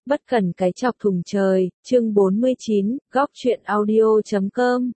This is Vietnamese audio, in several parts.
Bất cần cái chọc thùng trời, chương 49, góc truyện audio.com.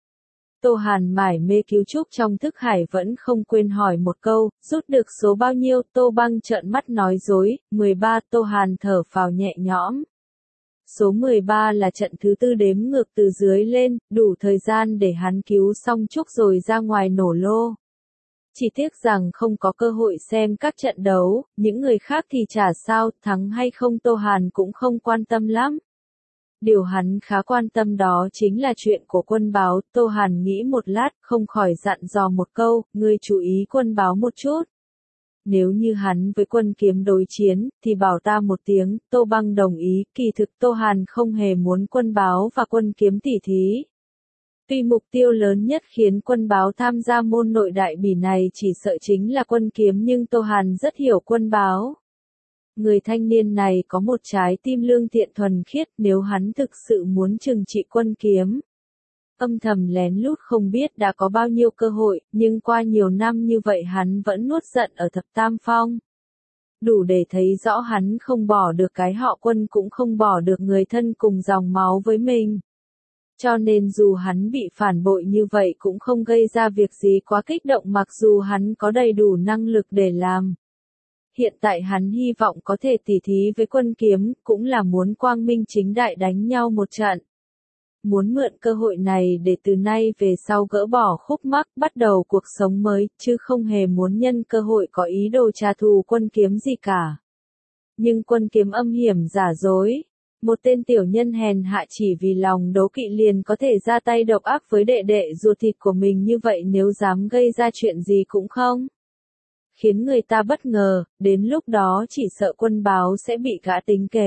Tô Hàn mải mê cứu Trúc trong thức hải vẫn không quên hỏi một câu, rút được số bao nhiêu. Tô Băng trợn mắt nói dối, 13. Tô Hàn thở phào nhẹ nhõm. Số 13 là trận thứ tư đếm ngược từ dưới lên, đủ thời gian để hắn cứu xong Trúc rồi ra ngoài nổ lô. Chỉ tiếc rằng không có cơ hội xem các trận đấu, những người khác thì chả sao, thắng hay không Tô Hàn cũng không quan tâm lắm. Điều hắn khá quan tâm đó chính là chuyện của quân báo. Tô Hàn nghĩ một lát, không khỏi dặn dò một câu, ngươi chú ý quân báo một chút. Nếu như hắn với quân kiếm đối chiến, thì bảo ta một tiếng. Tô Băng đồng ý. Kỳ thực Tô Hàn không hề muốn quân báo và quân kiếm tỉ thí. Tuy mục tiêu lớn nhất khiến quân báo tham gia môn nội đại bỉ này chỉ sợ chính là quân kiếm, nhưng Tô Hàn rất hiểu quân báo. Người thanh niên này có một trái tim lương thiện thuần khiết, nếu hắn thực sự muốn trừng trị quân kiếm. Âm thầm lén lút không biết đã có bao nhiêu cơ hội, nhưng qua nhiều năm như vậy hắn vẫn nuốt giận ở thập tam phong. Đủ để thấy rõ hắn không bỏ được cái họ quân, cũng không bỏ được người thân cùng dòng máu với mình. Cho nên dù hắn bị phản bội như vậy cũng không gây ra việc gì quá kích động, mặc dù hắn có đầy đủ năng lực để làm. Hiện tại hắn hy vọng có thể tỉ thí với quân kiếm, cũng là muốn quang minh chính đại đánh nhau một trận. Muốn mượn cơ hội này để từ nay về sau gỡ bỏ khúc mắc, bắt đầu cuộc sống mới, chứ không hề muốn nhân cơ hội có ý đồ trả thù quân kiếm gì cả. Nhưng quân kiếm âm hiểm giả dối. Một tên tiểu nhân hèn hạ chỉ vì lòng đố kỵ liền có thể ra tay độc ác với đệ đệ ruột thịt của mình như vậy, nếu dám gây ra chuyện gì cũng không khiến người ta bất ngờ, đến lúc đó chỉ sợ quân báo sẽ bị gã tính kế.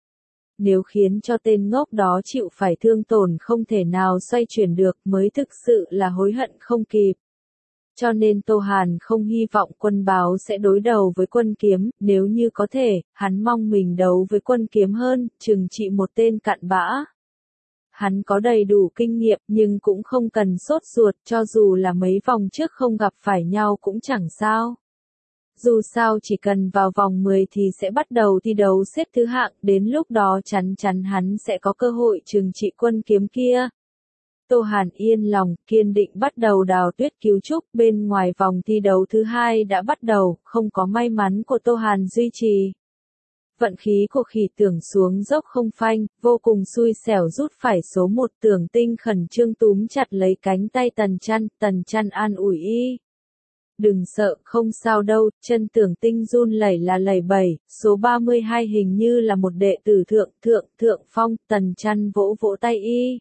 Nếu khiến cho tên ngốc đó chịu phải thương tổn không thể nào xoay chuyển được mới thực sự là hối hận không kịp. Cho nên Tô Hàn không hy vọng quân báo sẽ đối đầu với quân kiếm, nếu như có thể, hắn mong mình đấu với quân kiếm hơn, trừng trị một tên cặn bã. Hắn có đầy đủ kinh nghiệm nhưng cũng không cần sốt ruột, cho dù là mấy vòng trước không gặp phải nhau cũng chẳng sao. Dù sao chỉ cần vào vòng 10 thì sẽ bắt đầu thi đấu xếp thứ hạng, đến lúc đó chắn chắn hắn sẽ có cơ hội trừng trị quân kiếm kia. Tô Hàn yên lòng, kiên định bắt đầu đào tuyết cứu Trúc. Bên ngoài vòng thi đấu thứ hai đã bắt đầu, không có may mắn của Tô Hàn duy trì. Vận khí của Khỉ Tưởng xuống dốc không phanh, vô cùng xui xẻo rút phải số 1. Tưởng Tinh khẩn trương túm chặt lấy cánh tay Tần Chăn an ủi y. Đừng sợ, không sao đâu. Chân Tưởng Tinh run lẩy bẩy. Số 32 hình như là một đệ tử thượng phong. Tần Chăn vỗ vỗ tay y.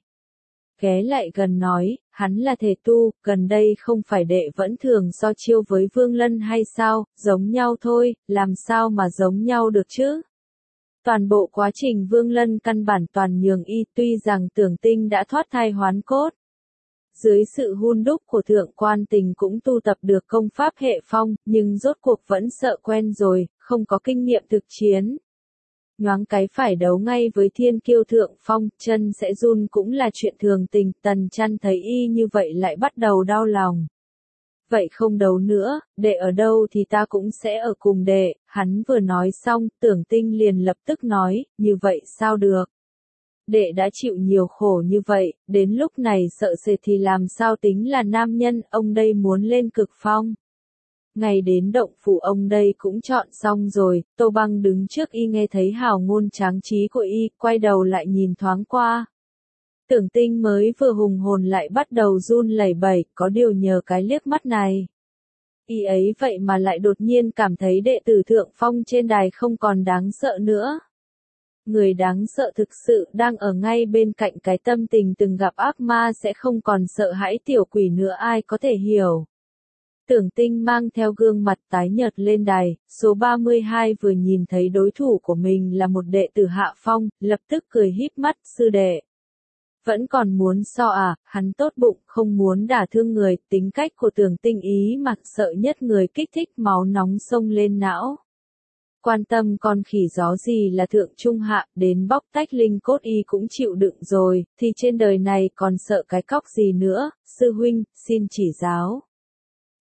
Ghé lại gần nói, hắn là thể tu, gần đây không phải đệ vẫn thường so chiêu với Vương Lân hay sao, giống nhau thôi, làm sao mà giống nhau được chứ? Toàn bộ quá trình Vương Lân căn bản toàn nhường y, tuy rằng Tưởng Tinh đã thoát thai hoán cốt. Dưới sự hun đúc của Thượng Quan Tình cũng tu tập được công pháp hệ phong, nhưng rốt cuộc vẫn sợ quen rồi, không có kinh nghiệm thực chiến. Nhoáng cái phải đấu ngay với thiên kiêu thượng phong, chân sẽ run cũng là chuyện thường tình. Tần Chăn thấy y như vậy lại bắt đầu đau lòng. Vậy không đấu nữa, đệ ở đâu thì ta cũng sẽ ở cùng đệ. Hắn vừa nói xong, Tưởng Tinh liền lập tức nói, như vậy sao được? Đệ đã chịu nhiều khổ như vậy, đến lúc này sợ sệt thì làm sao tính là nam nhân, ông đây muốn lên cực phong. Ngày đến động phủ ông đây cũng chọn xong rồi. Tô Băng đứng trước y nghe thấy hào ngôn tráng trí của y, quay đầu lại nhìn thoáng qua. Tưởng Tinh mới vừa hùng hồn lại bắt đầu run lẩy bẩy, có điều nhờ cái liếc mắt này. Y ấy vậy mà lại đột nhiên cảm thấy đệ tử thượng phong trên đài không còn đáng sợ nữa. Người đáng sợ thực sự đang ở ngay bên cạnh. Cái tâm tình từng gặp ác ma sẽ không còn sợ hãi tiểu quỷ nữa, ai có thể hiểu. Tưởng Tinh mang theo gương mặt tái nhợt lên đài, số 32 vừa nhìn thấy đối thủ của mình là một đệ tử hạ phong, lập tức cười híp mắt, sư đệ. Vẫn còn muốn so à? Hắn tốt bụng, không muốn đả thương người. Tính cách của Tưởng Tinh ý mà sợ nhất người kích thích, máu nóng xông lên não. Quan tâm con khỉ gió gì là thượng trung hạ, đến bóc tách linh cốt y cũng chịu đựng rồi, thì trên đời này còn sợ cái cóc gì nữa. Sư huynh, xin chỉ giáo.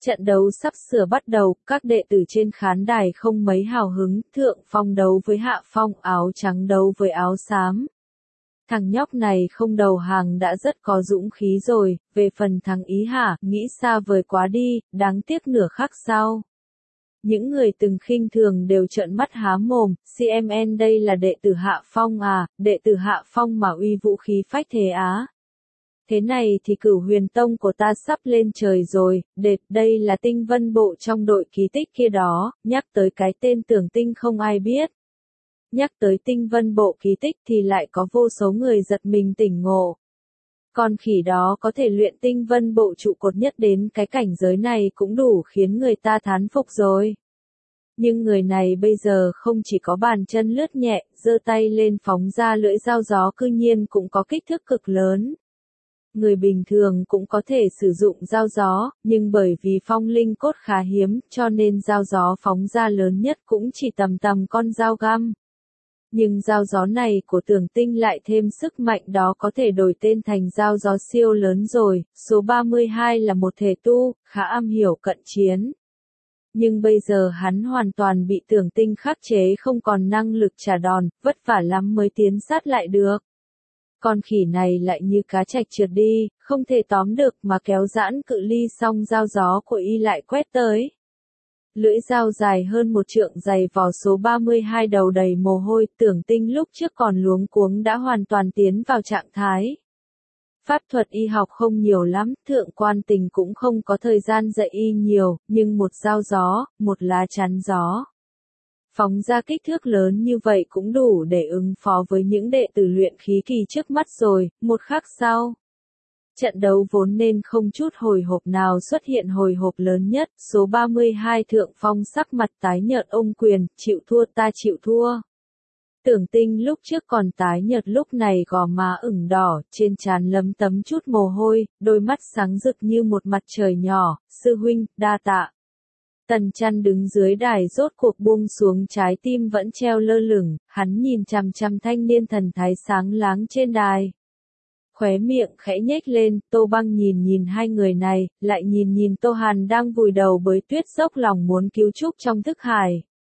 Trận đấu sắp sửa bắt đầu, các đệ tử trên khán đài không mấy hào hứng, Thượng Phong đấu với Hạ Phong, áo trắng đấu với áo xám. Thằng nhóc này không đầu hàng đã rất có dũng khí rồi, về phần thằng Ý hả, nghĩ xa vời quá đi, đáng tiếc nửa khắc sau. Những người từng khinh thường đều trợn mắt há mồm, CMN đây là đệ tử Hạ Phong à, đệ tử Hạ Phong mà uy vũ khí phách thế á. Thế này thì Cửu Huyền Tông của ta sắp lên trời rồi, đây là Tinh Vân Bộ trong đội kỳ tích kia đó, nhắc tới cái tên Tưởng Tinh không ai biết. Nhắc tới Tinh Vân Bộ kỳ tích thì lại có vô số người giật mình tỉnh ngộ. Con khỉ đó có thể luyện Tinh Vân Bộ trụ cột nhất đến cái cảnh giới này cũng đủ khiến người ta thán phục rồi. Nhưng người này bây giờ không chỉ có bàn chân lướt nhẹ, giơ tay lên phóng ra lưỡi dao gió cư nhiên cũng có kích thước cực lớn. Người bình thường cũng có thể sử dụng dao gió, nhưng bởi vì phong linh cốt khá hiếm, cho nên dao gió phóng ra lớn nhất cũng chỉ tầm con dao găm. Nhưng dao gió này của Tưởng Tinh lại thêm sức mạnh đó có thể đổi tên thành dao gió siêu lớn rồi, số 32 là một thể tu, khá am hiểu cận chiến. Nhưng bây giờ hắn hoàn toàn bị Tưởng Tinh khắc chế không còn năng lực trả đòn, vất vả lắm mới tiến sát lại được. Con khỉ này lại như cá trạch trượt đi, không thể tóm được mà kéo giãn cự ly xong dao gió của y lại quét tới. Lưỡi dao dài hơn 1 trượng dày vò số 32 đầu đầy mồ hôi, Tưởng Tinh lúc trước còn luống cuống đã hoàn toàn tiến vào trạng thái. Pháp thuật y học không nhiều lắm, Thượng Quan Tình cũng không có thời gian dạy y nhiều, nhưng một dao gió, một lá chắn gió. Phóng ra kích thước lớn như vậy cũng đủ để ứng phó với những đệ tử luyện khí kỳ trước mắt rồi, một khắc sau. Trận đấu vốn nên không chút hồi hộp nào xuất hiện hồi hộp lớn nhất, số 32 Thượng Phong sắc mặt tái nhợt ôm quyền, chịu thua ta chịu thua. Tưởng Tinh lúc trước còn tái nhợt lúc này gò má ửng đỏ, trên trán lấm tấm chút mồ hôi, đôi mắt sáng rực như một mặt trời nhỏ, sư huynh, đa tạ. Tần Chăn đứng dưới đài rốt cuộc buông xuống trái tim vẫn treo lơ lửng, hắn nhìn chằm chằm thanh niên thần thái sáng láng trên đài. Khóe miệng khẽ nhếch lên, Tô Băng nhìn hai người này, lại nhìn Tô Hàn đang vùi đầu bới tuyết dốc lòng muốn cứu Trúc trong thức hải.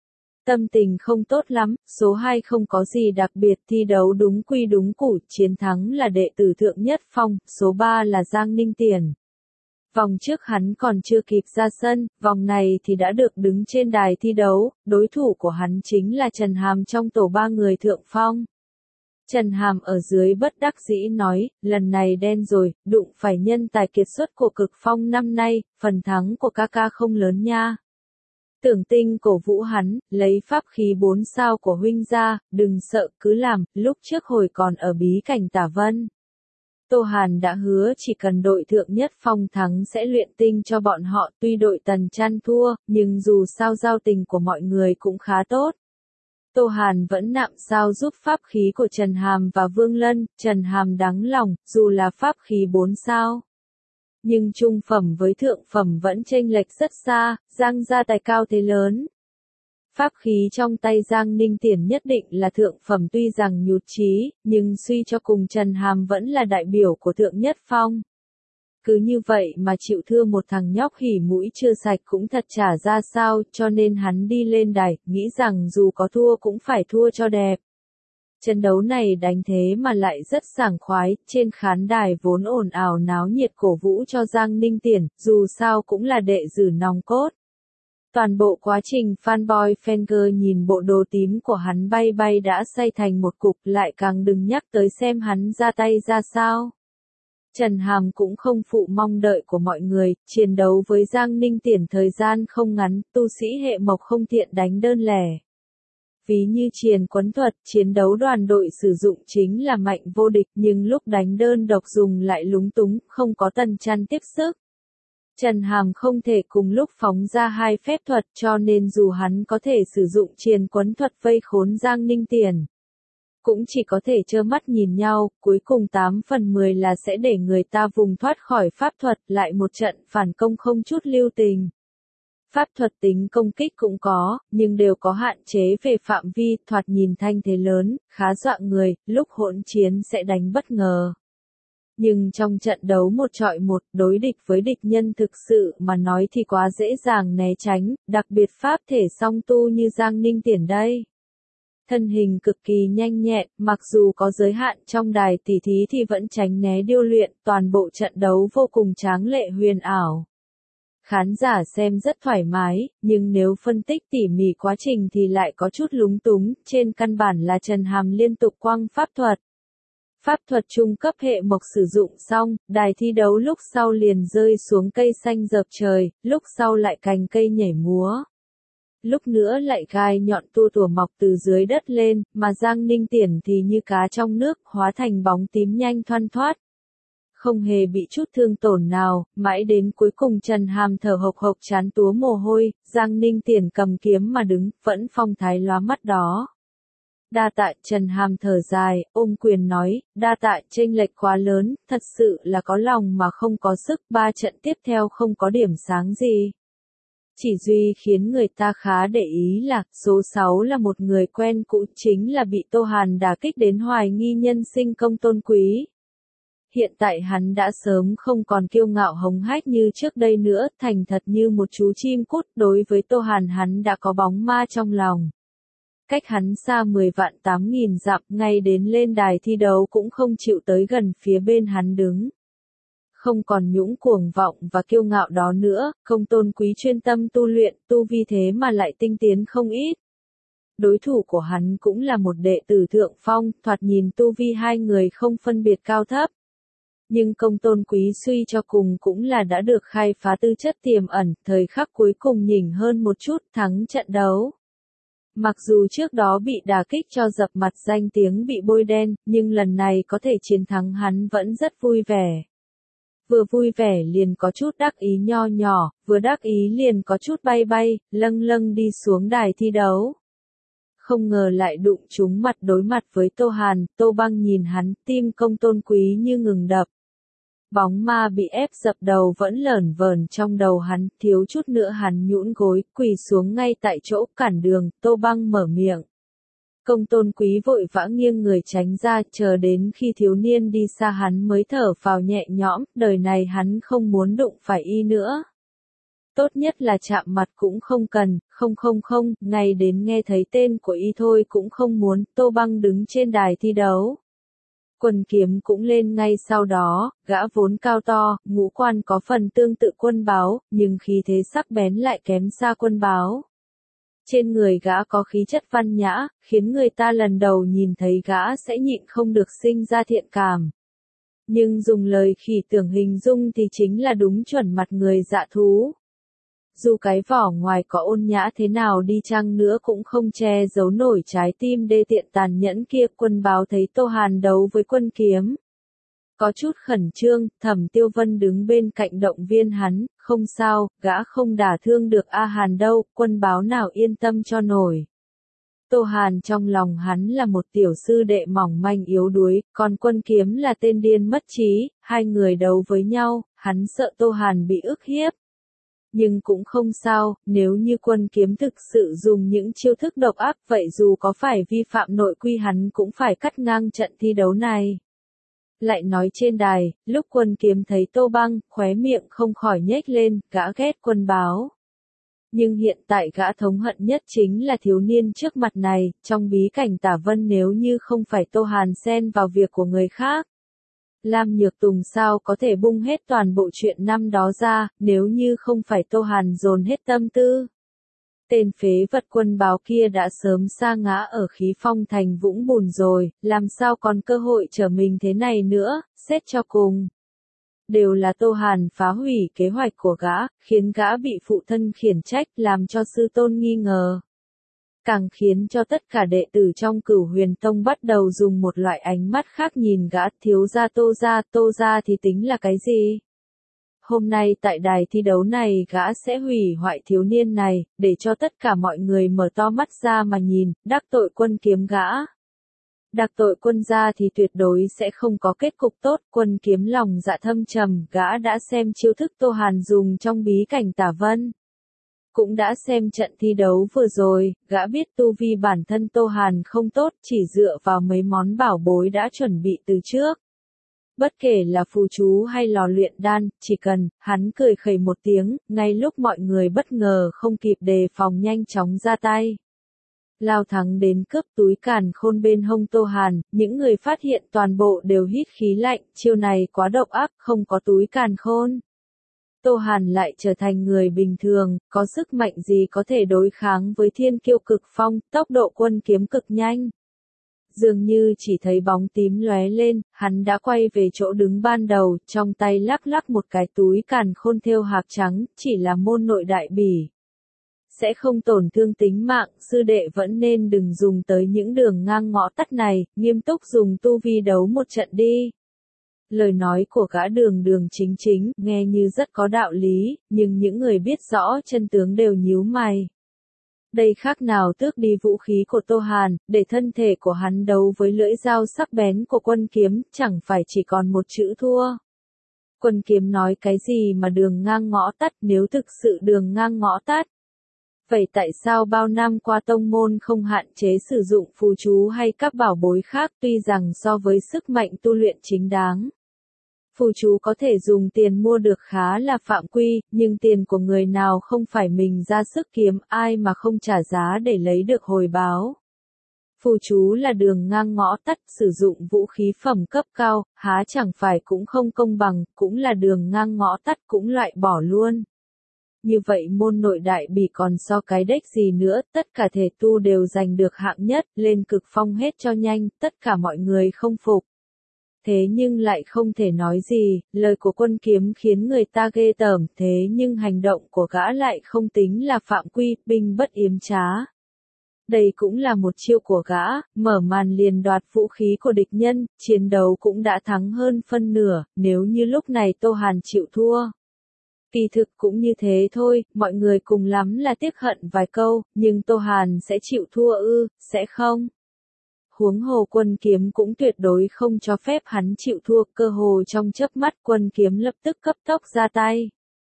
Tâm tình không tốt lắm, số 2 không có gì đặc biệt, thi đấu đúng quy đúng củ, chiến thắng là đệ tử Thượng Nhất Phong, số 3 là Giang Ninh Tiền. Vòng trước hắn còn chưa kịp ra sân, vòng này thì đã được đứng trên đài thi đấu, đối thủ của hắn chính là Trần Hàm trong tổ 3 người Thượng Phong. Trần Hàm ở dưới bất đắc dĩ nói, lần này đen rồi, đụng phải nhân tài kiệt xuất của Cực Phong năm nay, phần thắng của ca không lớn nha. Tưởng Tinh cổ vũ hắn, lấy pháp khí 4 sao của huynh ra, đừng sợ, cứ làm, lúc trước hồi còn ở bí cảnh Tả Vân. Tô Hàn đã hứa chỉ cần đội Thượng Nhất Phong thắng sẽ luyện tinh cho bọn họ, tuy đội Tần Chăn thua, nhưng dù sao giao tình của mọi người cũng khá tốt. Tô Hàn vẫn nạm sao giúp pháp khí của Trần Hàm và Vương Lân, Trần Hàm đáng lòng, dù là pháp khí 4 sao. Nhưng trung phẩm với thượng phẩm vẫn chênh lệch rất xa, Giang gia tài cao thế lớn. Pháp khí trong tay Giang Ninh Tiền nhất định là thượng phẩm tuy rằng nhụt chí, nhưng suy cho cùng Trần Hàm vẫn là đại biểu của Thượng Nhất Phong. Cứ như vậy mà chịu thua một thằng nhóc hỉ mũi chưa sạch cũng thật chả ra sao, cho nên hắn đi lên đài, nghĩ rằng dù có thua cũng phải thua cho đẹp. Trận đấu này đánh thế mà lại rất sảng khoái, trên khán đài vốn ồn ào náo nhiệt cổ vũ cho Giang Ninh Tiền, dù sao cũng là đệ tử nòng cốt. Toàn bộ quá trình fanboy fangirl nhìn bộ đồ tím của hắn bay đã say thành một cục, lại càng đừng nhắc tới xem hắn ra tay ra sao. Trần Hàm cũng không phụ mong đợi của mọi người, chiến đấu với Giang Ninh Tiền thời gian không ngắn, tu sĩ hệ mộc không tiện đánh đơn lẻ. Ví như triền quấn thuật, chiến đấu đoàn đội sử dụng chính là mạnh vô địch, nhưng lúc đánh đơn độc dùng lại lúng túng, không có Tần Chăn tiếp sức. Trần Hàm không thể cùng lúc phóng ra 2 phép thuật, cho nên dù hắn có thể sử dụng triền quấn thuật vây khốn Giang Ninh Tiền, cũng chỉ có thể trơ mắt nhìn nhau, cuối cùng 8 phần 10 là sẽ để người ta vùng thoát khỏi pháp thuật, lại một trận phản công không chút lưu tình. Pháp thuật tính công kích cũng có, nhưng đều có hạn chế về phạm vi, thoạt nhìn thanh thế lớn, khá dọa người, lúc hỗn chiến sẽ đánh bất ngờ. Nhưng trong trận đấu một trọi một, đối địch với địch nhân thực sự mà nói thì quá dễ dàng né tránh, đặc biệt pháp thể song tu như Giang Ninh Tiển đây. Thân hình cực kỳ nhanh nhẹn, mặc dù có giới hạn trong đài tỉ thí thì vẫn tránh né điêu luyện, toàn bộ trận đấu vô cùng tráng lệ huyền ảo. Khán giả xem rất thoải mái, nhưng nếu phân tích tỉ mỉ quá trình thì lại có chút lúng túng, trên căn bản là Trần Hàm liên tục quăng pháp thuật. Pháp thuật trung cấp hệ mộc sử dụng xong, đài thi đấu lúc sau liền rơi xuống cây xanh dợp trời, lúc sau lại cành cây nhảy múa. Lúc nữa lại gai nhọn tua tủa mọc từ dưới đất lên, mà Giang Ninh Tiển thì như cá trong nước, hóa thành bóng tím nhanh thoăn thoát. Không hề bị chút thương tổn nào, mãi đến cuối cùng Trần Hàm thở hộc hộc chán túa mồ hôi, Giang Ninh Tiển cầm kiếm mà đứng, vẫn phong thái lóa mắt đó. Đa tạ, Trần Hàm thở dài, ôm quyền nói, đa tạ, chênh lệch quá lớn, thật sự là có lòng mà không có sức, 3 trận tiếp theo không có điểm sáng gì. Chỉ duy khiến người ta khá để ý là, số 6 là một người quen cũ, chính là bị Tô Hàn đả kích đến hoài nghi nhân sinh Công Tôn Quý. Hiện tại hắn đã sớm không còn kiêu ngạo hống hách như trước đây nữa, thành thật như một chú chim cút, đối với Tô Hàn hắn đã có bóng ma trong lòng. Cách hắn xa 10 vạn 8.000 dặm, ngay đến lên đài thi đấu cũng không chịu tới gần phía bên hắn đứng. Không còn nhũng cuồng vọng và kiêu ngạo đó nữa, Công Tôn Quý chuyên tâm tu luyện, tu vi thế mà lại tinh tiến không ít. Đối thủ của hắn cũng là một đệ tử thượng phong, thoạt nhìn tu vi hai người không phân biệt cao thấp. Nhưng Công Tôn Quý suy cho cùng cũng là đã được khai phá tư chất tiềm ẩn, thời khắc cuối cùng nhỉnh hơn một chút, thắng trận đấu. Mặc dù trước đó bị đả kích cho dập mặt danh tiếng bị bôi đen, nhưng lần này có thể chiến thắng hắn vẫn rất vui vẻ. Vừa vui vẻ liền có chút đắc ý nho nhỏ, vừa đắc ý liền có chút bay bay, lâng lâng đi xuống đài thi đấu. Không ngờ lại đụng trúng mặt đối mặt với Tô Hàn, Tô Băng nhìn hắn, tim Công Tôn Quý như ngừng đập. Bóng ma bị ép dập đầu vẫn lởn vởn trong đầu hắn, thiếu chút nữa hắn nhũn gối, quỳ xuống ngay tại chỗ cản đường, Tô Băng mở miệng. Công Tôn Quý vội vã nghiêng người tránh ra, chờ đến khi thiếu niên đi xa hắn mới thở phào nhẹ nhõm, đời này hắn không muốn đụng phải y nữa. Tốt nhất là chạm mặt cũng không cần, không, ngay đến nghe thấy tên của y thôi cũng không muốn, Tô Băng đứng trên đài thi đấu. Quân Kiếm cũng lên ngay sau đó, gã vốn cao to, ngũ quan có phần tương tự Quân Báo, nhưng khí thế sắc bén lại kém xa Quân Báo. Trên người gã có khí chất văn nhã, khiến người ta lần đầu nhìn thấy gã sẽ nhịn không được sinh ra thiện cảm. Nhưng dùng lời khỉ tưởng hình dung thì chính là đúng chuẩn mặt người dạ thú. Dù cái vỏ ngoài có ôn nhã thế nào đi chăng nữa cũng không che giấu nổi trái tim đê tiện tàn nhẫn kia. Quân Báo thấy Tô Hàn đấu với Quân Kiếm. Có chút khẩn trương, Thẩm Tiêu Vân đứng bên cạnh động viên hắn, không sao, gã không đả thương được A Hàn đâu, Quân Báo nào yên tâm cho nổi. Tô Hàn trong lòng hắn là một tiểu sư đệ mỏng manh yếu đuối, còn Quân Kiếm là tên điên mất trí, hai người đấu với nhau, hắn sợ Tô Hàn bị ức hiếp. Nhưng cũng không sao, nếu như Quân Kiếm thực sự dùng những chiêu thức độc ác vậy dù có phải vi phạm nội quy hắn cũng phải cắt ngang trận thi đấu này. Lại nói trên đài, lúc Quân Kiếm thấy Tô Băng, khóe miệng không khỏi nhếch lên, gã ghét Quân Báo. Nhưng hiện tại gã thống hận nhất chính là thiếu niên trước mặt này, trong bí cảnh Tả Vân nếu như không phải Tô Hàn xen vào việc của người khác. Lam Nhược Tùng sao có thể bung hết toàn bộ chuyện năm đó ra, nếu như không phải Tô Hàn dồn hết tâm tư. Tên phế vật Quân Báo kia đã sớm sa ngã ở khí phong thành vũng bùn rồi, làm sao còn cơ hội trở mình thế này nữa, xét cho cùng. Đều là Tô Hàn phá hủy kế hoạch của gã, khiến gã bị phụ thân khiển trách, làm cho sư tôn nghi ngờ. Càng khiến cho tất cả đệ tử trong Cửu Huyền Tông bắt đầu dùng một loại ánh mắt khác nhìn gã. Thiếu gia Tô gia thì tính là cái gì? Hôm nay tại đài thi đấu này gã sẽ hủy hoại thiếu niên này, để cho tất cả mọi người mở to mắt ra mà nhìn, đắc tội Quân Kiếm gã. Đắc tội Quân gia thì tuyệt đối sẽ không có kết cục tốt. Quân Kiếm lòng dạ thâm trầm, gã đã xem chiêu thức Tô Hàn dùng trong bí cảnh Tả Vân. Cũng đã xem trận thi đấu vừa rồi, gã biết tu vi bản thân Tô Hàn không tốt, chỉ dựa vào mấy món bảo bối đã chuẩn bị từ trước. Bất kể là phù chú hay lò luyện đan, chỉ cần, hắn cười khẩy một tiếng, ngay lúc mọi người bất ngờ không kịp đề phòng nhanh chóng ra tay. Lao thắng đến cướp túi càn khôn bên hông Tô Hàn, những người phát hiện toàn bộ đều hít khí lạnh, chiêu này quá độc ác, không có túi càn khôn. Tô Hàn lại trở thành người bình thường, có sức mạnh gì có thể đối kháng với thiên kiêu cực phong, tốc độ quân kiếm cực nhanh. Dường như chỉ thấy bóng tím lóe lên, hắn đã quay về chỗ đứng ban đầu, trong tay lắc lắc một cái túi càn khôn thêu hạc trắng, chỉ là môn nội đại bỉ. Sẽ không tổn thương tính mạng, sư đệ vẫn nên đừng dùng tới những đường ngang ngõ tắt này, nghiêm túc dùng tu vi đấu một trận đi. Lời nói của gã Đường Đường chính chính, nghe như rất có đạo lý, nhưng những người biết rõ chân tướng đều nhíu mày. Đây khác nào tước đi vũ khí của Tô Hàn, để thân thể của hắn đấu với lưỡi dao sắc bén của quân kiếm, chẳng phải chỉ còn một chữ thua. Quân kiếm nói cái gì mà đường ngang ngõ tắt, nếu thực sự đường ngang ngõ tắt. Vậy tại sao bao năm qua tông môn không hạn chế sử dụng phù chú hay các bảo bối khác, tuy rằng so với sức mạnh tu luyện chính đáng? Phù chú có thể dùng tiền mua được khá là phạm quy, nhưng tiền của người nào không phải mình ra sức kiếm, ai mà không trả giá để lấy được hồi báo. Phù chú là đường ngang ngõ tắt, sử dụng vũ khí phẩm cấp cao, há chẳng phải cũng không công bằng, cũng là đường ngang ngõ tắt cũng loại bỏ luôn. Như vậy môn nội đại bỉ còn so cái đếch gì nữa, tất cả thể tu đều giành được hạng nhất, lên cực phong hết cho nhanh, tất cả mọi người không phục. Thế nhưng lại không thể nói gì, lời của quân kiếm khiến người ta ghê tởm, thế nhưng hành động của gã lại không tính là phạm quy, binh bất yếm trá. Đây cũng là một chiêu của gã, mở màn liền đoạt vũ khí của địch nhân, chiến đấu cũng đã thắng hơn phân nửa, nếu như lúc này Tô Hàn chịu thua. Kỳ thực cũng như thế thôi, mọi người cùng lắm là tiếc hận vài câu, nhưng Tô Hàn sẽ chịu thua ư, sẽ không? Huống hồ quân kiếm cũng tuyệt đối không cho phép hắn chịu thua, cơ hồ trong chớp mắt quân kiếm lập tức cấp tốc ra tay.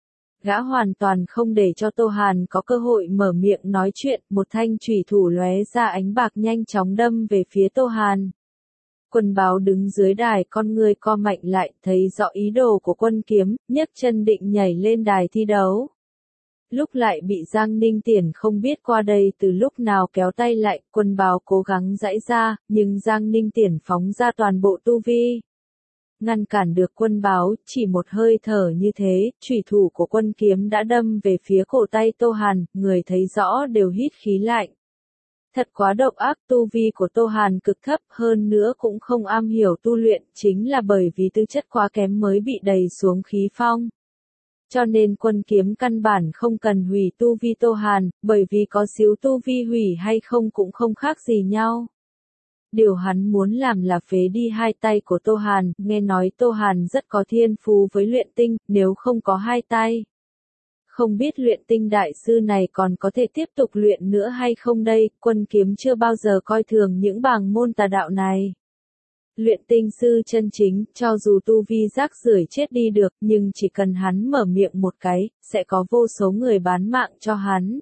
Gã hoàn toàn không để cho Tô Hàn có cơ hội mở miệng nói chuyện, một thanh chủy thủ lóe ra ánh bạc nhanh chóng đâm về phía Tô Hàn. Quân báo đứng dưới đài, con người co mạnh lại, thấy rõ ý đồ của quân kiếm, nhấc chân định nhảy lên đài thi đấu. Lúc lại bị Giang Ninh Tiển không biết qua đây từ lúc nào kéo tay lại, quân báo cố gắng giãy ra, nhưng Giang Ninh Tiển phóng ra toàn bộ tu vi. Ngăn cản được quân báo, chỉ một hơi thở như thế, chủy thủ của quân kiếm đã đâm về phía cổ tay Tô Hàn, người thấy rõ đều hít khí lạnh. Thật quá độc ác, tu vi của Tô Hàn cực thấp, hơn nữa cũng không am hiểu tu luyện, chính là bởi vì tư chất quá kém mới bị đẩy xuống khí phong. Cho nên quân kiếm căn bản không cần hủy tu vi Tô Hàn, bởi vì có xíu tu vi hủy hay không cũng không khác gì nhau. Điều hắn muốn làm là phế đi hai tay của Tô Hàn, nghe nói Tô Hàn rất có thiên phú với luyện tinh, nếu không có hai tay. Không biết luyện tinh đại sư này còn có thể tiếp tục luyện nữa hay không đây, quân kiếm chưa bao giờ coi thường những bảng môn tà đạo này. Luyện tinh sư chân chính, cho dù tu vi rác rưởi chết đi được, nhưng chỉ cần hắn mở miệng một cái, sẽ có vô số người bán mạng cho hắn.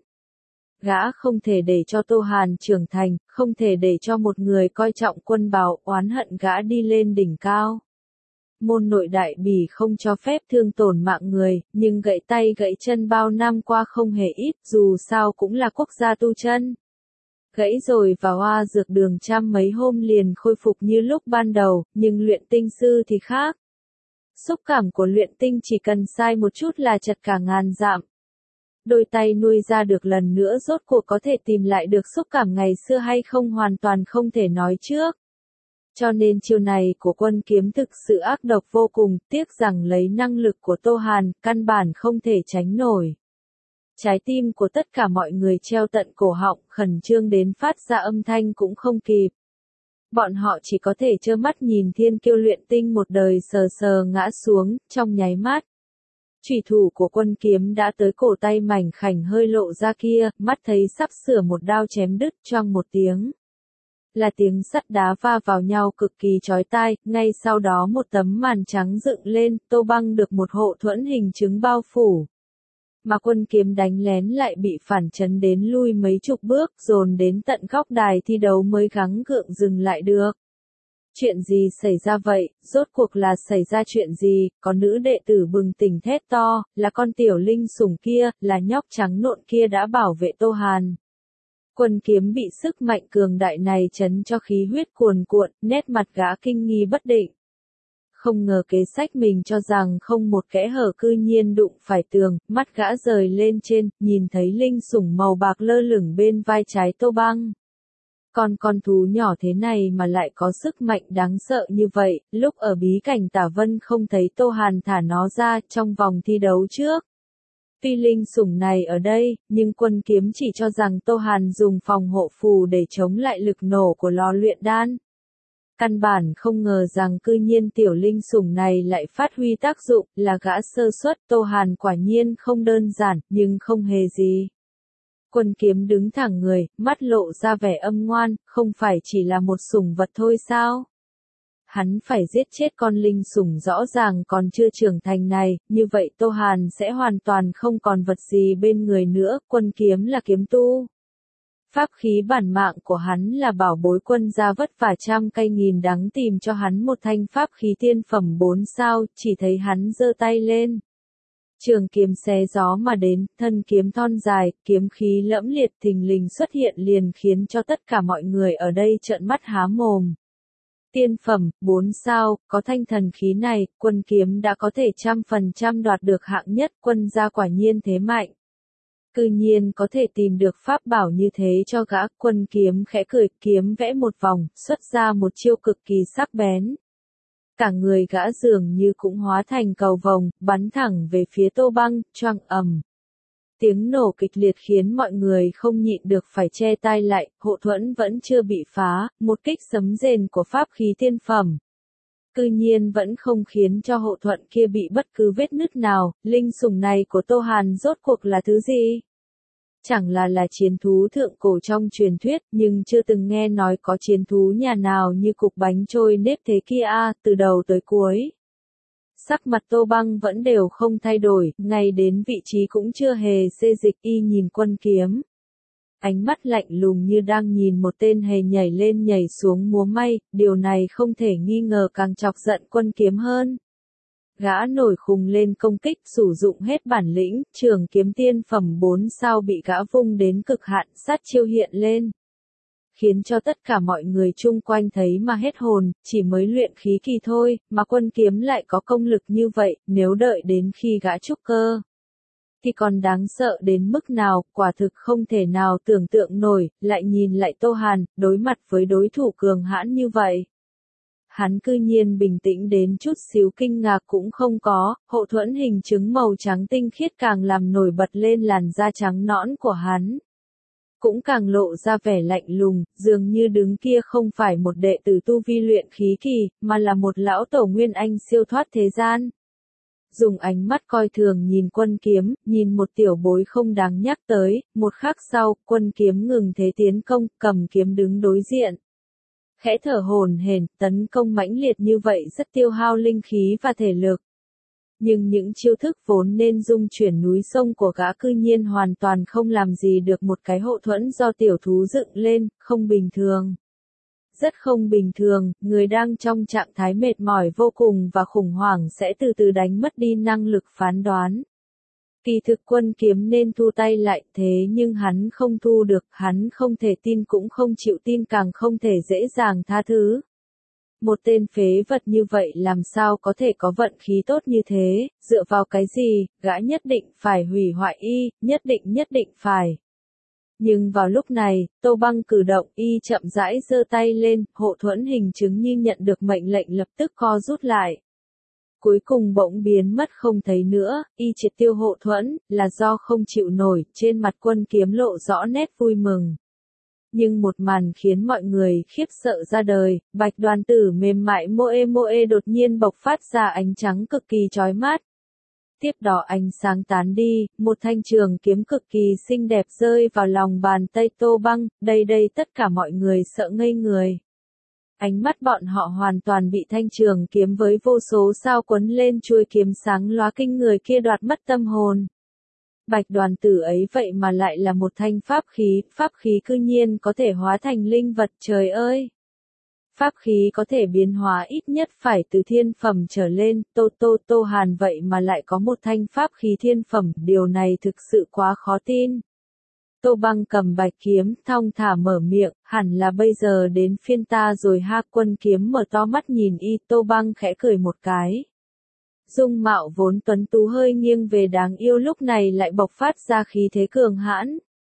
Gã không thể để cho Tô Hàn trưởng thành, không thể để cho một người coi trọng quân báo oán hận gã đi lên đỉnh cao. Môn nội đại bỉ không cho phép thương tổn mạng người, nhưng gãy tay gãy chân bao năm qua không hề ít, dù sao cũng là quốc gia tu chân. Gãy rồi và hoa dược đường trăm mấy hôm liền khôi phục như lúc ban đầu, nhưng luyện tinh sư thì khác. Xúc cảm của luyện tinh chỉ cần sai một chút là chật cả ngàn dặm. Đôi tay nuôi ra được lần nữa rốt cuộc có thể tìm lại được xúc cảm ngày xưa hay không hoàn toàn không thể nói trước. Cho nên chiêu này của quân kiếm thực sự ác độc vô cùng, tiếc rằng lấy năng lực của Tô Hàn, căn bản không thể tránh nổi. Trái tim của tất cả mọi người treo tận cổ họng, khẩn trương đến phát ra âm thanh cũng không kịp. Bọn họ chỉ có thể trơ mắt nhìn thiên kiêu luyện tinh một đời sờ sờ ngã xuống, trong nháy mắt. Chủy thủ của quân kiếm đã tới cổ tay mảnh khảnh hơi lộ ra kia, mắt thấy sắp sửa một đao chém đứt choang một tiếng. Là tiếng sắt đá va vào nhau cực kỳ chói tai, ngay sau đó một tấm màn trắng dựng lên, Tô Băng được một hộ thuẫn hình trứng bao phủ. Mà quân kiếm đánh lén lại bị phản chấn đến lui mấy chục bước, dồn đến tận góc đài thi đấu mới gắng gượng dừng lại được. Chuyện gì xảy ra vậy, rốt cuộc là xảy ra chuyện gì, có nữ đệ tử bừng tỉnh thét to, là con tiểu linh sủng kia, là nhóc trắng nộn kia đã bảo vệ Tô Hàn. Quân kiếm bị sức mạnh cường đại này chấn cho khí huyết cuồn cuộn, nét mặt gã kinh nghi bất định. Không ngờ kế sách mình cho rằng không một kẽ hở cư nhiên đụng phải tường, mắt gã rời lên trên, nhìn thấy linh sủng màu bạc lơ lửng bên vai trái Tô Băng. Con thú nhỏ thế này mà lại có sức mạnh đáng sợ như vậy, lúc ở bí cảnh Tả Vân không thấy Tô Hàn thả nó ra trong vòng thi đấu trước. Tuy linh sủng này ở đây, nhưng quân kiếm chỉ cho rằng Tô Hàn dùng phòng hộ phù để chống lại lực nổ của lò luyện đan. Căn bản không ngờ rằng cư nhiên tiểu linh sủng này lại phát huy tác dụng, là gã sơ suất. Tô Hàn quả nhiên không đơn giản, nhưng không hề gì. Quân kiếm đứng thẳng người, mắt lộ ra vẻ âm ngoan, không phải chỉ là một sủng vật thôi sao? Hắn phải giết chết con linh sủng rõ ràng còn chưa trưởng thành này, như vậy Tô Hàn sẽ hoàn toàn không còn vật gì bên người nữa. Quân kiếm là kiếm tu. Pháp khí bản mạng của hắn là bảo bối, quân gia vất vả trăm cây nghìn đắng tìm cho hắn một thanh pháp khí tiên phẩm 4 sao, chỉ thấy hắn giơ tay lên. Trường kiếm xé gió mà đến, thân kiếm thon dài, kiếm khí lẫm liệt thình lình xuất hiện liền khiến cho tất cả mọi người ở đây trợn mắt há mồm. Tiên phẩm, 4 sao, có thanh thần khí này, quân kiếm đã có thể 100% đoạt được hạng nhất, quân gia quả nhiên thế mạnh. Cư nhiên có thể tìm được pháp bảo như thế cho gã. Quân kiếm khẽ cười, kiếm vẽ một vòng, xuất ra một chiêu cực kỳ sắc bén. Cả người gã dường như cũng hóa thành cầu vồng, bắn thẳng về phía Tô Băng, choang ầm. Tiếng nổ kịch liệt khiến mọi người không nhịn được phải che tai lại, hộ thuẫn vẫn chưa bị phá, một kích sấm rền của pháp khí tiên phẩm. Cư nhiên vẫn không khiến cho hộ thuẫn kia bị bất cứ vết nứt nào. Linh sủng này của Tô Hàn rốt cuộc là thứ gì? Chẳng là chiến thú thượng cổ trong truyền thuyết, nhưng chưa từng nghe nói có chiến thú nhà nào như cục bánh trôi nếp thế kia từ đầu tới cuối. Sắc mặt Tô Băng vẫn đều không thay đổi, ngay đến vị trí cũng chưa hề xê dịch, y nhìn quân kiếm. Ánh mắt lạnh lùng như đang nhìn một tên hề nhảy lên nhảy xuống múa may, điều này không thể nghi ngờ càng chọc giận quân kiếm hơn. Gã nổi khùng lên công kích, sử dụng hết bản lĩnh, trường kiếm tiên phẩm 4 sao bị gã vung đến cực hạn, sát chiêu hiện lên. Khiến cho tất cả mọi người chung quanh thấy mà hết hồn, chỉ mới luyện khí kỳ thôi, mà quân kiếm lại có công lực như vậy, nếu đợi đến khi gã trúc cơ thì còn đáng sợ đến mức nào, quả thực không thể nào tưởng tượng nổi. Lại nhìn lại Tô Hàn, đối mặt với đối thủ cường hãn như vậy. Hắn cư nhiên bình tĩnh đến chút xíu kinh ngạc cũng không có, hộ thuẫn hình trứng màu trắng tinh khiết càng làm nổi bật lên làn da trắng nõn của hắn. Cũng càng lộ ra vẻ lạnh lùng, dường như đứng kia không phải một đệ tử tu vi luyện khí kỳ, mà là một lão tổ nguyên anh siêu thoát thế gian. Dùng ánh mắt coi thường nhìn quân kiếm, nhìn một tiểu bối không đáng nhắc tới, một khắc sau, quân kiếm ngừng thế tiến công, cầm kiếm đứng đối diện. Khẽ thở hổn hển, tấn công mãnh liệt như vậy rất tiêu hao linh khí và thể lực. Nhưng những chiêu thức vốn nên dung chuyển núi sông của gã cư nhiên hoàn toàn không làm gì được một cái hộ thuẫn do tiểu thú dựng lên, không bình thường. Rất không bình thường, người đang trong trạng thái mệt mỏi vô cùng và khủng hoảng sẽ từ từ đánh mất đi năng lực phán đoán. Kỳ thực quân kiếm nên thu tay lại, thế nhưng hắn không thu được, hắn không thể tin cũng không chịu tin, càng không thể dễ dàng tha thứ. Một tên phế vật như vậy làm sao có thể có vận khí tốt như thế, dựa vào cái gì, gã nhất định phải hủy hoại y, nhất định phải. Nhưng vào lúc này, Tô Băng cử động, y chậm rãi giơ tay lên, hộ thuẫn hình chứng như nhận được mệnh lệnh lập tức co rút lại. Cuối cùng bỗng biến mất không thấy nữa, y triệt tiêu hộ thuẫn, là do không chịu nổi, trên mặt quân kiếm lộ rõ nét vui mừng. Nhưng một màn khiến mọi người khiếp sợ ra đời, bạch đoàn tử mềm mại moe đột nhiên bộc phát ra ánh trắng cực kỳ chói mắt. Tiếp đó ánh sáng tán đi, một thanh trường kiếm cực kỳ xinh đẹp rơi vào lòng bàn tay Tô Băng, đây tất cả mọi người sợ ngây người. Ánh mắt bọn họ hoàn toàn bị thanh trường kiếm với vô số sao quấn lên chuôi kiếm sáng lóa kinh người kia đoạt mất tâm hồn. Bạch đoàn tử ấy vậy mà lại là một thanh pháp khí cư nhiên có thể hóa thành linh vật, trời ơi! Pháp khí có thể biến hóa ít nhất phải từ thiên phẩm trở lên, Tô Hàn vậy mà lại có một thanh pháp khí thiên phẩm, điều này thực sự quá khó tin. Tô Băng cầm bạch kiếm, thong thả mở miệng, hẳn là bây giờ đến phiên ta rồi ha. Quân Kiếm mở to mắt nhìn y, Tô Băng khẽ cười một cái. Dung mạo vốn tuấn tú hơi nghiêng về đáng yêu lúc này lại bộc phát ra khí thế cường hãn.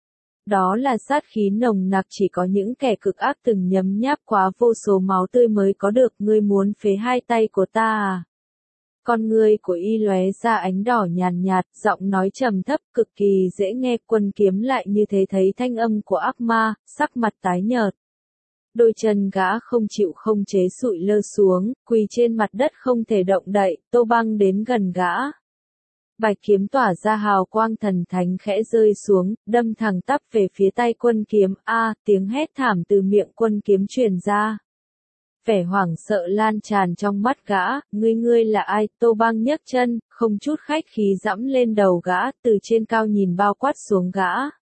Đó là sát khí nồng nặc chỉ có những kẻ cực ác từng nhấm nháp quá vô số máu tươi mới có được. Ngươi muốn phế hai tay của ta à? Con ngươi của y lóe ra ánh đỏ nhàn nhạt, giọng nói trầm thấp cực kỳ dễ nghe. Quân Kiếm lại như thế thấy thanh âm của ác ma, sắc mặt tái nhợt. Đôi chân gã không chịu không chế sụi lơ xuống, quỳ trên mặt đất không thể động đậy. Tô Băng đến gần gã. Bạch kiếm tỏa ra hào quang thần thánh khẽ rơi xuống, đâm thẳng tắp về phía tay Quân Kiếm. Tiếng hét thảm từ miệng Quân Kiếm truyền ra. Vẻ hoảng sợ lan tràn trong mắt gã, ngươi là ai? Tô Băng nhấc chân, không chút khách khí dẫm lên đầu gã, từ trên cao nhìn bao quát xuống gã.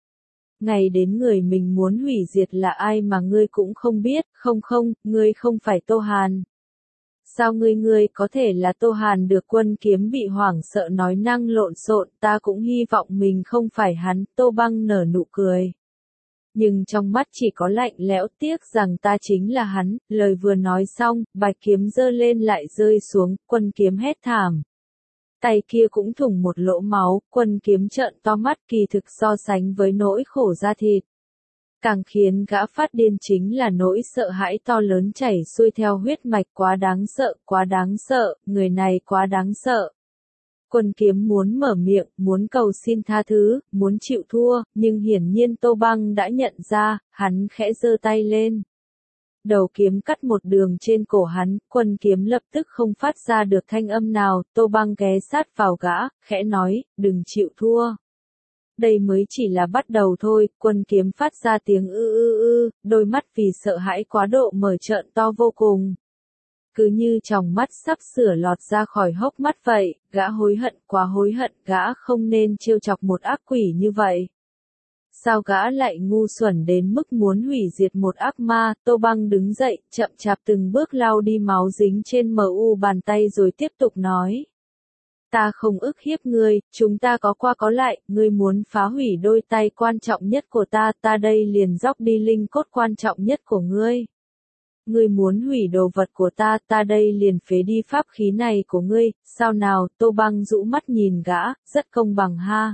Ngày đến người mình muốn hủy diệt là ai mà ngươi cũng không biết, không, ngươi không phải Tô Hàn. Sao ngươi có thể là Tô Hàn được? Quân Kiếm bị hoảng sợ nói năng lộn xộn, ta cũng hy vọng mình không phải hắn. Tô Băng nở nụ cười. Nhưng trong mắt chỉ có lạnh lẽo, tiếc rằng ta chính là hắn. Lời vừa nói xong, bạch kiếm giơ lên lại rơi xuống, Quân Kiếm hét thảm. Tay kia cũng thủng một lỗ máu, Quân Kiếm trợn to mắt, kỳ thực so sánh với nỗi khổ da thịt. Càng khiến gã phát điên chính là nỗi sợ hãi to lớn chảy xuôi theo huyết mạch. Quá đáng sợ, người này quá đáng sợ. Quân Kiếm muốn mở miệng, muốn cầu xin tha thứ, muốn chịu thua, nhưng hiển nhiên Tô Băng đã nhận ra, hắn khẽ giơ tay lên. Đầu kiếm cắt một đường trên cổ hắn, Quân Kiếm lập tức không phát ra được thanh âm nào. Tô Băng ghé sát vào gã, khẽ nói, đừng chịu thua. Đây mới chỉ là bắt đầu thôi. Quân Kiếm phát ra tiếng ư, đôi mắt vì sợ hãi quá độ mở trợn to vô cùng. Cứ như tròng mắt sắp sửa lọt ra khỏi hốc mắt vậy, gã hối hận, quá hối hận, gã không nên trêu chọc một ác quỷ như vậy. Sao gã lại ngu xuẩn đến mức muốn hủy diệt một ác ma? Tô Băng đứng dậy, chậm chạp từng bước lau đi máu dính trên mu bàn tay rồi tiếp tục nói. Ta không ức hiếp ngươi, chúng ta có qua có lại, ngươi muốn phá hủy đôi tay quan trọng nhất của ta, ta đây liền dóc đi linh cốt quan trọng nhất của ngươi. Ngươi muốn hủy đồ vật của ta, ta đây liền phế đi pháp khí này của ngươi, sao nào? Tô Băng rũ mắt nhìn gã, rất công bằng ha.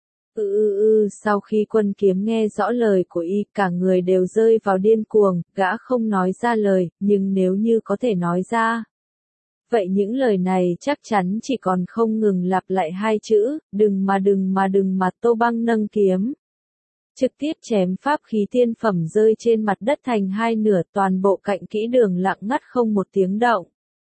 Sau khi Quân Kiếm nghe rõ lời của y, cả người đều rơi vào điên cuồng, gã không nói ra lời, nhưng nếu như có thể nói ra. Vậy những lời này chắc chắn chỉ còn không ngừng lặp lại hai chữ, đừng mà. Tô Băng nâng kiếm. Trực tiếp chém pháp khí tiên phẩm rơi trên mặt đất thành hai nửa, toàn bộ cạnh kỹ đường lặng ngắt không một tiếng động.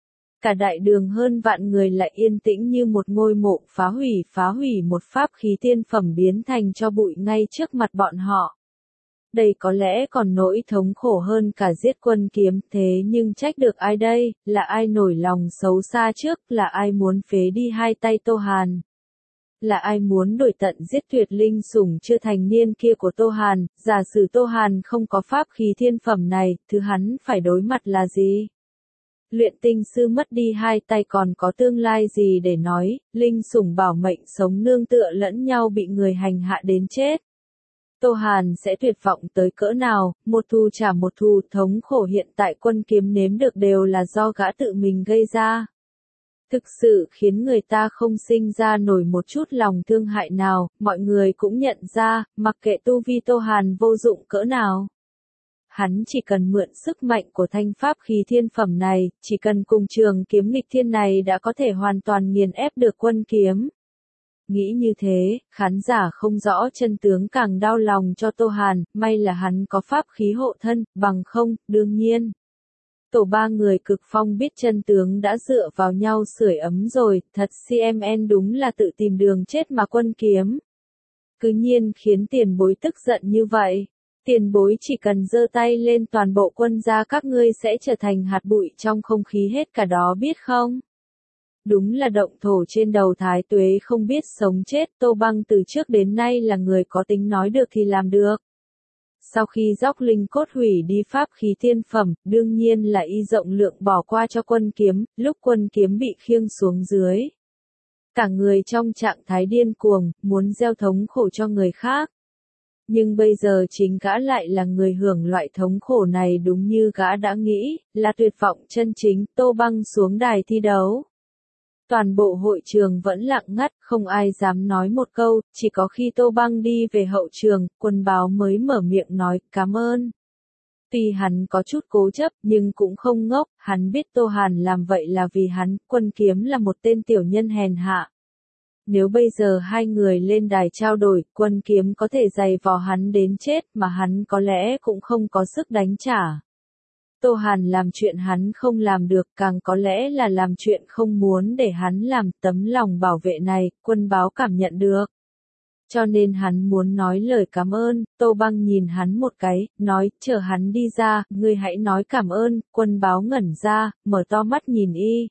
Cả đại đường hơn vạn người lại yên tĩnh như một ngôi mộ. Phá hủy một pháp khí tiên phẩm biến thành cho bụi ngay trước mặt bọn họ. Đây có lẽ còn nỗi thống khổ hơn cả giết Quân Kiếm, thế nhưng trách được ai đây? Là ai nổi lòng xấu xa trước? Là ai muốn phế đi hai tay Tô Hàn? Là ai muốn đuổi tận giết tuyệt linh sủng chưa thành niên kia của Tô Hàn? Giả sử Tô Hàn không có pháp khí thiên phẩm này, thứ hắn phải đối mặt là gì? Luyện tinh sư mất đi hai tay còn có tương lai gì để nói? Linh sủng bảo mệnh sống nương tựa lẫn nhau bị người hành hạ đến chết. Tô Hàn sẽ tuyệt vọng tới cỡ nào? Một thù trả một thù. Thống khổ hiện tại Quân Kiếm nếm được đều là do gã tự mình gây ra. Thực sự khiến người ta không sinh ra nổi một chút lòng thương hại nào. Mọi người cũng nhận ra, mặc kệ tu vi Tô Hàn vô dụng cỡ nào. Hắn chỉ cần mượn sức mạnh của thanh pháp khí thiên phẩm này, chỉ cần cùng trường kiếm nghịch thiên này đã có thể hoàn toàn nghiền ép được Quân Kiếm. Nghĩ như thế, khán giả không rõ chân tướng càng đau lòng cho Tô Hàn, may là hắn có pháp khí hộ thân, bằng không, đương nhiên. Tổ ba người cực phong biết chân tướng đã dựa vào nhau sưởi ấm rồi, thật CMN đúng là tự tìm đường chết mà. Quân Kiếm. Cứ nhiên khiến tiền bối tức giận như vậy. Tiền bối chỉ cần giơ tay lên toàn bộ quân gia các ngươi sẽ trở thành hạt bụi trong không khí hết cả đó biết không? Đúng là động thổ trên đầu Thái Tuế không biết sống chết. Tô Băng từ trước đến nay là người có tính nói được thì làm được. sau khi dốc linh cốt hủy đi pháp khí tiên phẩm, đương nhiên là y rộng lượng bỏ qua cho quân kiếm, lúc quân kiếm bị khiêng xuống dưới. Cả người trong trạng thái điên cuồng, muốn gieo thống khổ cho người khác. Nhưng bây giờ chính gã lại là người hưởng loại thống khổ này, đúng như gã đã nghĩ, là tuyệt vọng chân chính. Tô Băng xuống đài thi đấu. Toàn bộ hội trường vẫn lặng ngắt, không ai dám nói một câu, chỉ có khi Tô Băng đi về hậu trường, Quân Báo mới mở miệng nói, cảm ơn. Tuy hắn có chút cố chấp, nhưng cũng không ngốc, hắn biết Tô Hàn làm vậy là vì hắn, Quân Kiếm là một tên tiểu nhân hèn hạ. Nếu bây giờ hai người lên đài trao đổi, Quân Kiếm có thể giày vò hắn đến chết, mà hắn có lẽ cũng không có sức đánh trả. Tô Hàn làm chuyện hắn không làm được, càng có lẽ là làm chuyện không muốn để hắn làm. Tấm lòng bảo vệ này, Quân Báo cảm nhận được. Cho nên hắn muốn nói lời cảm ơn. Tô Băng nhìn hắn một cái, nói, chờ hắn đi ra, ngươi hãy nói cảm ơn. Quân Báo ngẩn ra, mở to mắt nhìn y.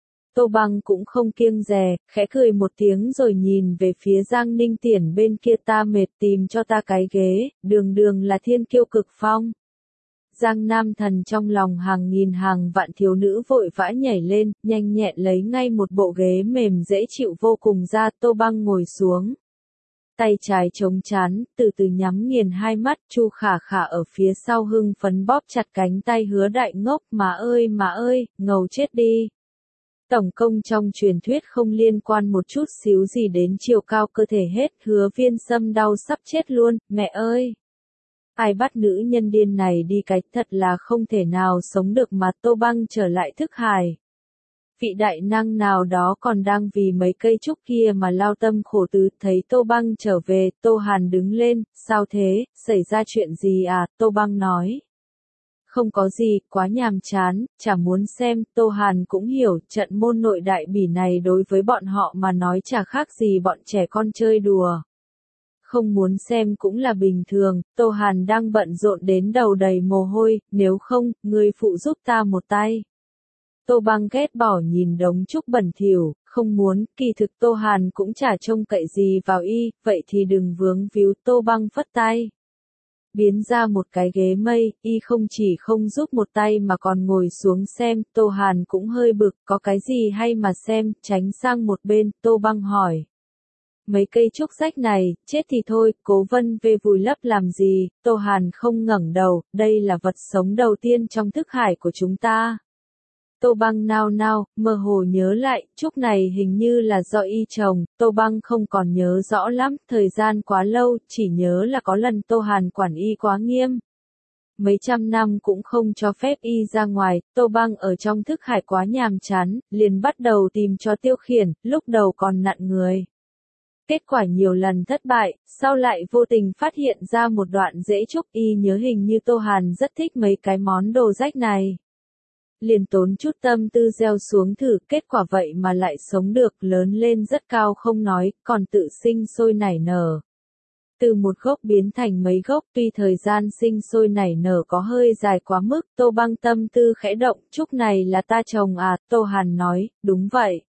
Tô Băng cũng không kiêng dè, khẽ cười một tiếng rồi nhìn về phía Giang Ninh Tiển bên kia, ta mệt, tìm cho ta cái ghế, đường đường là thiên kiêu cực phong. Giang Nam Thần trong lòng hàng nghìn hàng vạn thiếu nữ vội vã nhảy lên, nhanh nhẹn lấy ngay một bộ ghế mềm dễ chịu vô cùng ra. Tô Băng ngồi xuống. Tay trái chống trán, từ từ nhắm nghiền hai mắt. Chu Khả Khả ở phía sau hưng phấn bóp chặt cánh tay Hứa Đại Ngốc, má ơi, ngầu chết đi. Tổng công trong truyền thuyết không liên quan một chút xíu gì đến chiều cao cơ thể hết. Hứa Viên Sâm đau sắp chết luôn, mẹ ơi. Ai bắt nữ nhân điên này đi cái, thật là không thể nào sống được mà. Tô Băng trở lại thức hài. Vị đại năng nào đó còn đang vì mấy cây trúc kia mà lao tâm khổ tứ. Thấy Tô Băng trở về, Tô Hàn đứng lên, sao thế, xảy ra chuyện gì à? Tô Băng nói. Không có gì, quá nhàm chán, chả muốn xem. Tô Hàn cũng hiểu, trận môn nội đại bỉ này đối với bọn họ mà nói chả khác gì bọn trẻ con chơi đùa. Không muốn xem cũng là bình thường. Tô Hàn đang bận rộn đến đầu đầy mồ hôi, nếu không, ngươi phụ giúp ta một tay. Tô Băng ghét bỏ nhìn đống trúc bẩn thỉu, không muốn. Kỳ thực Tô Hàn cũng chả trông cậy gì vào y, vậy thì đừng vướng víu. Tô Băng phất tay. Biến ra một cái ghế mây, y không chỉ không giúp một tay mà còn ngồi xuống xem. Tô Hàn cũng hơi bực, có cái gì hay mà xem, tránh sang một bên. Tô Băng hỏi. Mấy cây trúc rách này, chết thì thôi, Cố Vân về vùi lấp làm gì? Tô Hàn không ngẩng đầu, đây là vật sống đầu tiên trong thức hải của chúng ta. Tô Băng nao nao, mơ hồ nhớ lại, trúc này hình như là do y trồng. Tô Băng không còn nhớ rõ lắm, thời gian quá lâu, chỉ nhớ là có lần Tô Hàn quản y quá nghiêm. Mấy trăm năm cũng không cho phép y ra ngoài. Tô Băng ở trong thức hải quá nhàm chán, liền bắt đầu tìm cho tiêu khiển, lúc đầu còn nặn người. Kết quả nhiều lần thất bại, sau lại vô tình phát hiện ra một đoạn rễ trúc. Y nhớ hình như Tô Hàn rất thích mấy cái món đồ rách này. Liền tốn chút tâm tư gieo xuống thử, kết quả vậy mà lại sống được, lớn lên rất cao không nói, còn tự sinh sôi nảy nở. Từ một gốc biến thành mấy gốc, tuy thời gian sinh sôi nảy nở có hơi dài quá mức. Tô Băng tâm tư khẽ động, trúc này là ta trồng à? Tô Hàn nói, đúng vậy.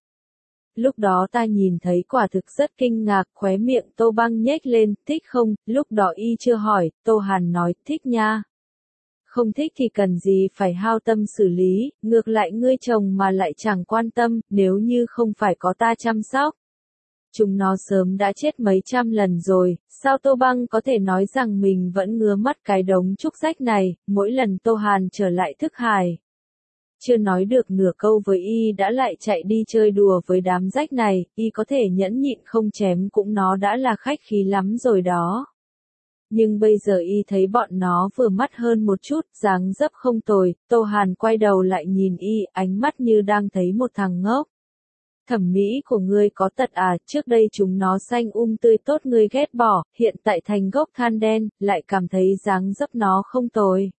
Lúc đó ta nhìn thấy quả thực rất kinh ngạc, khóe miệng Tô Băng nhếch lên, thích không? Lúc đó y chưa hỏi, Tô Hàn nói, thích nha. Không thích thì cần gì phải hao tâm xử lý, ngược lại ngươi trồng mà lại chẳng quan tâm, nếu như không phải có ta chăm sóc. Chúng nó sớm đã chết mấy trăm lần rồi, sao Tô Băng có thể nói rằng mình vẫn ngứa mắt cái đống trúc rách này, mỗi lần Tô Hàn trở lại thức hài. Chưa nói được nửa câu với y đã lại chạy đi chơi đùa với đám rách này, y có thể nhẫn nhịn không chém cũng nó đã là khách khí lắm rồi đó. Nhưng bây giờ y thấy bọn nó vừa mắt hơn một chút, dáng dấp không tồi. Tô Hàn quay đầu lại nhìn y, ánh mắt như đang thấy một thằng ngốc. Thẩm mỹ của ngươi có tật à, trước đây chúng nó xanh tươi tốt ngươi ghét bỏ, hiện tại thành gốc than đen, lại cảm thấy dáng dấp nó không tồi.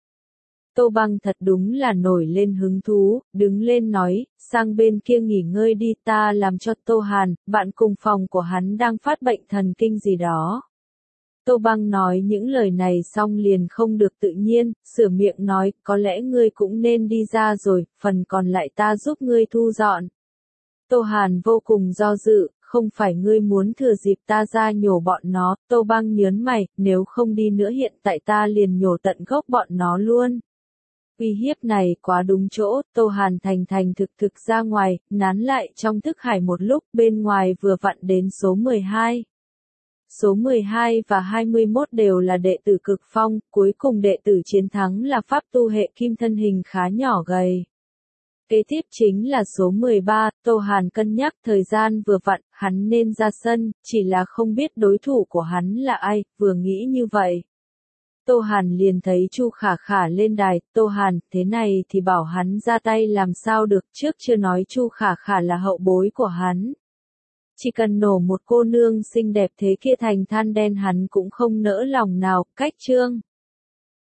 Tô Băng thật đúng là nổi lên hứng thú, đứng lên nói, sang bên kia nghỉ ngơi đi, ta làm cho. Tô Hàn, bạn cùng phòng của hắn đang phát bệnh thần kinh gì đó. Tô Băng nói những lời này xong liền không được tự nhiên, sửa miệng nói, có lẽ ngươi cũng nên đi ra rồi, phần còn lại ta giúp ngươi thu dọn. Tô Hàn vô cùng do dự, không phải ngươi muốn thừa dịp ta ra nhổ bọn nó, Tô Băng nhớn mày, nếu không đi nữa hiện tại ta liền nhổ tận gốc bọn nó luôn. Uy hiếp này quá đúng chỗ, Tô Hàn thành thành thực thực ra ngoài, nán lại trong thức hải một lúc, bên ngoài vừa vặn đến số 12. Số 12 và 21 đều là đệ tử cực phong, cuối cùng đệ tử chiến thắng là pháp tu hệ kim thân hình khá nhỏ gầy. Kế tiếp chính là số 13, Tô Hàn cân nhắc thời gian vừa vặn, hắn nên ra sân, chỉ là không biết đối thủ của hắn là ai, vừa nghĩ như vậy. Tô Hàn liền thấy Chu Khả Khả lên đài, Tô Hàn, thế này thì bảo hắn ra tay làm sao được, trước chưa nói Chu Khả Khả là hậu bối của hắn. Chỉ cần nổ một cô nương xinh đẹp thế kia thành than đen hắn cũng không nỡ lòng nào, cách chương.